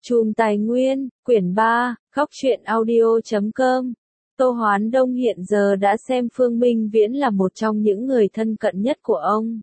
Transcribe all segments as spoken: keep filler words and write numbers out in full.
Chùm Tài Nguyên, quyển ba, góc truyện audio chấm com. Tô Hoán Đông hiện giờ đã xem Phương Minh Viễn là một trong những người thân cận nhất của ông.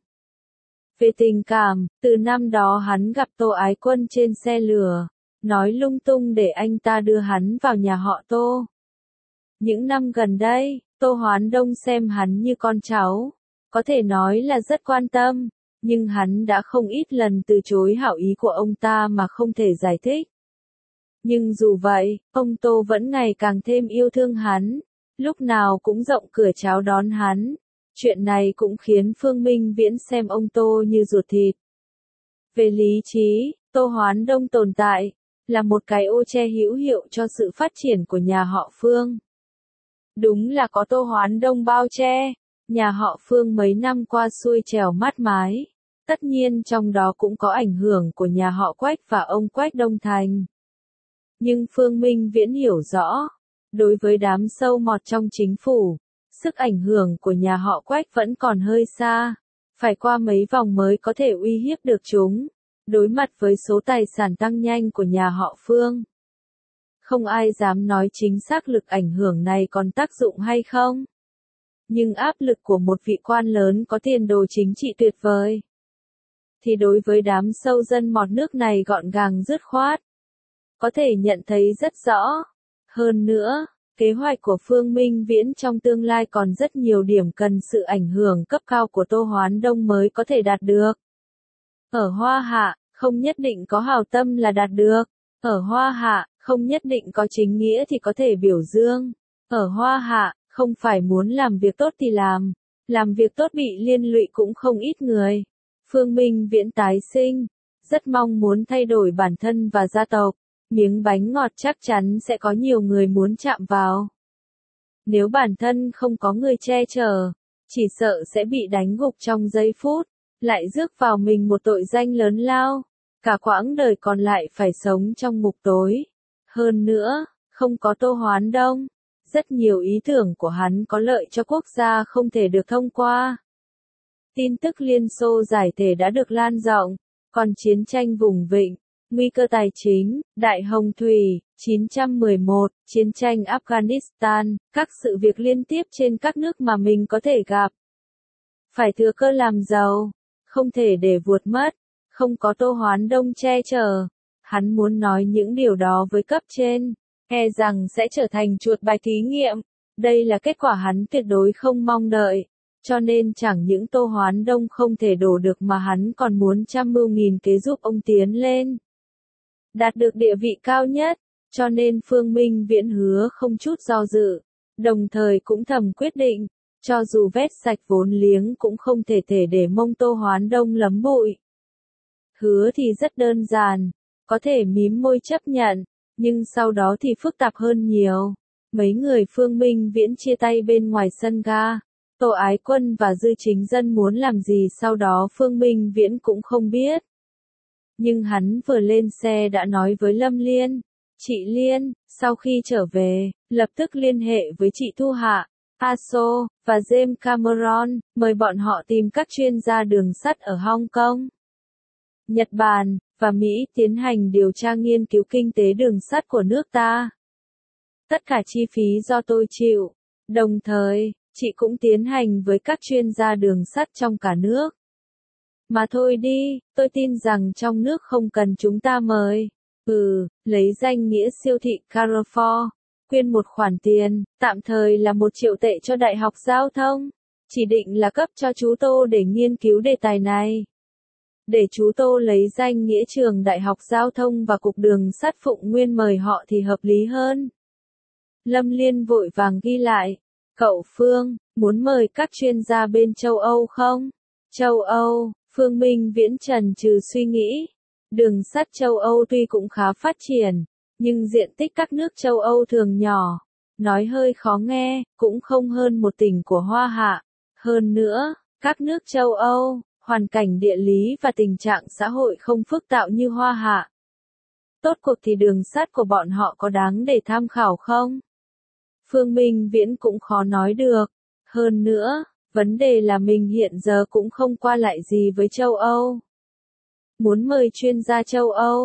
Về tình cảm, từ năm đó hắn gặp Tô Ái Quân trên xe lửa, nói lung tung để anh ta đưa hắn vào nhà họ Tô. Những năm gần đây, Tô Hoán Đông xem hắn như con cháu, có thể nói là rất quan tâm, nhưng hắn đã không ít lần từ chối hảo ý của ông ta mà không thể giải thích. Nhưng dù vậy, ông Tô vẫn ngày càng thêm yêu thương hắn, lúc nào cũng rộng cửa chào đón hắn. Chuyện này cũng khiến Phương Minh Viễn xem ông Tô như ruột thịt. Về lý trí, Tô Hoán Đông tồn tại, là một cái ô che hữu hiệu cho sự phát triển của nhà họ Phương. Đúng là có Tô Hoán Đông bao che, nhà họ Phương mấy năm qua xuôi trèo mát mái. Tất nhiên trong đó cũng có ảnh hưởng của nhà họ Quách và ông Quách Đông Thành. Nhưng Phương Minh Viễn hiểu rõ, đối với đám sâu mọt trong chính phủ, sức ảnh hưởng của nhà họ Quách vẫn còn hơi xa, phải qua mấy vòng mới có thể uy hiếp được chúng, đối mặt với số tài sản tăng nhanh của nhà họ Phương. Không ai dám nói chính xác lực ảnh hưởng này còn tác dụng hay không. Nhưng áp lực của một vị quan lớn có tiền đồ chính trị tuyệt vời, thì đối với đám sâu dân mọt nước này gọn gàng dứt khoát. Có thể nhận thấy rất rõ. Hơn nữa, kế hoạch của Phương Minh Viễn trong tương lai còn rất nhiều điểm cần sự ảnh hưởng cấp cao của Tô Hoán Đông mới có thể đạt được. Ở Hoa Hạ, không nhất định có hảo tâm là đạt được. Ở Hoa Hạ, không nhất định có chính nghĩa thì có thể biểu dương. Ở Hoa Hạ, không phải muốn làm việc tốt thì làm. Làm việc tốt bị liên lụy cũng không ít người. Phương Minh Viễn tái sinh, rất mong muốn thay đổi bản thân và gia tộc. Miếng bánh ngọt chắc chắn sẽ có nhiều người muốn chạm vào. Nếu bản thân không có người che chở, chỉ sợ sẽ bị đánh gục trong giây phút, lại rước vào mình một tội danh lớn lao, cả quãng đời còn lại phải sống trong ngục tối. Hơn nữa, không có Tô Hoán Đông, rất nhiều ý tưởng của hắn có lợi cho quốc gia không thể được thông qua. Tin tức Liên Xô giải thể đã được lan rộng, còn chiến tranh vùng vịnh, nguy cơ tài chính, Đại Hồng Thủy, chín trăm mười một, chiến tranh Afghanistan, các sự việc liên tiếp trên các nước mà mình có thể gặp. Phải thừa cơ làm giàu, không thể để vuột mất, không có Tô Hoán Đông che chở. Hắn muốn nói những điều đó với cấp trên, e rằng sẽ trở thành chuột bài thí nghiệm. Đây là kết quả hắn tuyệt đối không mong đợi. Cho nên chẳng những Tô Hoán Đông không thể đổ được mà hắn còn muốn trăm mưu nghìn kế giúp ông tiến lên, đạt được địa vị cao nhất, cho nên Phương Minh Viễn hứa không chút do dự, đồng thời cũng thầm quyết định, cho dù vét sạch vốn liếng cũng không thể thể để mông Tô Hoán Đông lấm bụi. Hứa thì rất đơn giản, có thể mím môi chấp nhận, nhưng sau đó thì phức tạp hơn nhiều. Mấy người Phương Minh Viễn chia tay bên ngoài sân ga, Tô Ái Quân và Dư Chính Dân muốn làm gì sau đó Phương Minh Viễn cũng không biết. Nhưng hắn vừa lên xe đã nói với Lâm Liên, chị Liên, sau khi trở về, lập tức liên hệ với chị Thu Hạ, a ét o, và James Cameron, mời bọn họ tìm các chuyên gia đường sắt ở Hong Kong, Nhật Bản, và Mỹ tiến hành điều tra nghiên cứu kinh tế đường sắt của nước ta. Tất cả chi phí do tôi chịu, đồng thời, chị cũng tiến hành với các chuyên gia đường sắt trong cả nước. Mà thôi đi, tôi tin rằng trong nước không cần chúng ta mời. Ừ, lấy danh nghĩa siêu thị Carrefour, quyên một khoản tiền, tạm thời là một triệu tệ cho Đại học Giao thông. Chỉ định là cấp cho chú Tô để nghiên cứu đề tài này. Để chú Tô lấy danh nghĩa trường Đại học Giao thông và Cục Đường sắt Phụng Nguyên mời họ thì hợp lý hơn. Lâm Liên vội vàng ghi lại. Cậu Phương, muốn mời các chuyên gia bên châu Âu không? Châu Âu. Phương Minh Viễn trần trừ suy nghĩ. Đường sắt châu Âu tuy cũng khá phát triển, nhưng diện tích các nước châu Âu thường nhỏ. Nói hơi khó nghe, cũng không hơn một tỉnh của Hoa Hạ. Hơn nữa, các nước châu Âu, hoàn cảnh địa lý và tình trạng xã hội không phức tạp như Hoa Hạ. Tốt cuộc thì đường sắt của bọn họ có đáng để tham khảo không? Phương Minh Viễn cũng khó nói được. Hơn nữa, vấn đề là mình hiện giờ cũng không qua lại gì với châu Âu. Muốn mời chuyên gia châu Âu,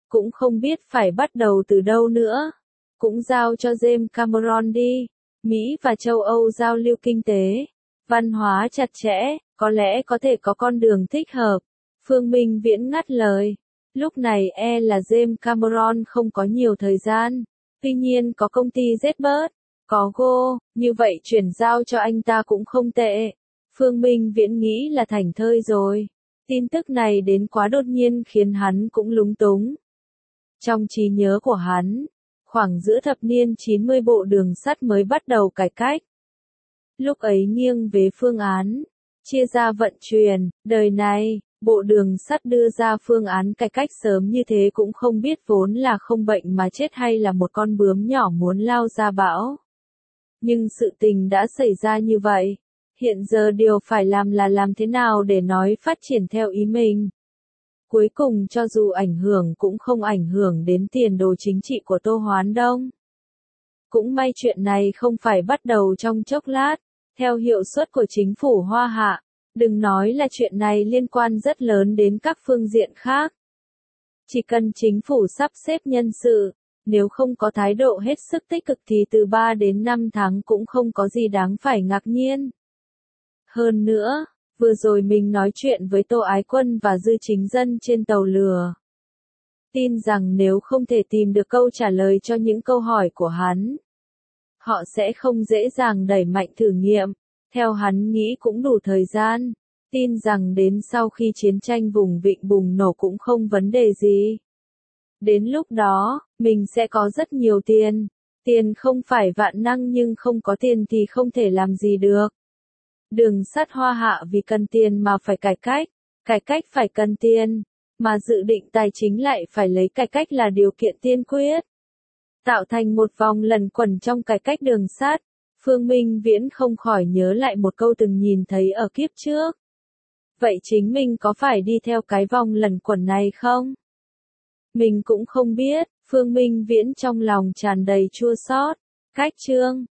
cũng không biết phải bắt đầu từ đâu nữa. Cũng giao cho James Cameron đi. Mỹ và châu Âu giao lưu kinh tế, văn hóa chặt chẽ, có lẽ có thể có con đường thích hợp. Phương Minh Viễn ngắt lời. Lúc này e là James Cameron không có nhiều thời gian. Tuy nhiên có công ty Zbird, có Go, như vậy chuyển giao cho anh ta cũng không tệ. Phương Minh Viễn nghĩ là thảnh thơi rồi. Tin tức này đến quá đột nhiên khiến hắn cũng lúng túng. Trong trí nhớ của hắn, khoảng giữa thập niên chín mươi bộ đường sắt mới bắt đầu cải cách. Lúc ấy nghiêng về phương án, chia ra vận chuyển, đời này, bộ đường sắt đưa ra phương án cải cách sớm như thế cũng không biết vốn là không bệnh mà chết hay là một con bướm nhỏ muốn lao ra bão. Nhưng sự tình đã xảy ra như vậy. Hiện giờ điều phải làm là làm thế nào để nói phát triển theo ý mình. Cuối cùng cho dù ảnh hưởng cũng không ảnh hưởng đến tiền đồ chính trị của Tô Hoán Đông. Cũng may chuyện này không phải bắt đầu trong chốc lát, theo hiệu suất của chính phủ Hoa Hạ. Đừng nói là chuyện này liên quan rất lớn đến các phương diện khác. Chỉ cần chính phủ sắp xếp nhân sự, nếu không có thái độ hết sức tích cực thì từ ba đến năm tháng cũng không có gì đáng phải ngạc nhiên. Hơn nữa, vừa rồi mình nói chuyện với Tô Ái Quân và Dư Chính Dân trên tàu lửa. Tin rằng nếu không thể tìm được câu trả lời cho những câu hỏi của hắn, họ sẽ không dễ dàng đẩy mạnh thử nghiệm. Theo hắn nghĩ cũng đủ thời gian. Tin rằng đến sau khi chiến tranh vùng vịnh bùng nổ cũng không vấn đề gì. Đến lúc đó, mình sẽ có rất nhiều tiền. Tiền không phải vạn năng nhưng không có tiền thì không thể làm gì được. Đường sắt Hoa Hạ vì cần tiền mà phải cải cách, cải cách phải cần tiền, mà dự định tài chính lại phải lấy cải cách là điều kiện tiên quyết. Tạo thành một vòng lẩn quẩn trong cải cách đường sắt, Phương Minh Viễn không khỏi nhớ lại một câu từng nhìn thấy ở kiếp trước. Vậy chính mình có phải đi theo cái vòng lẩn quẩn này không? Mình cũng không biết, Phương Minh Viễn trong lòng tràn đầy chua xót. Cách chương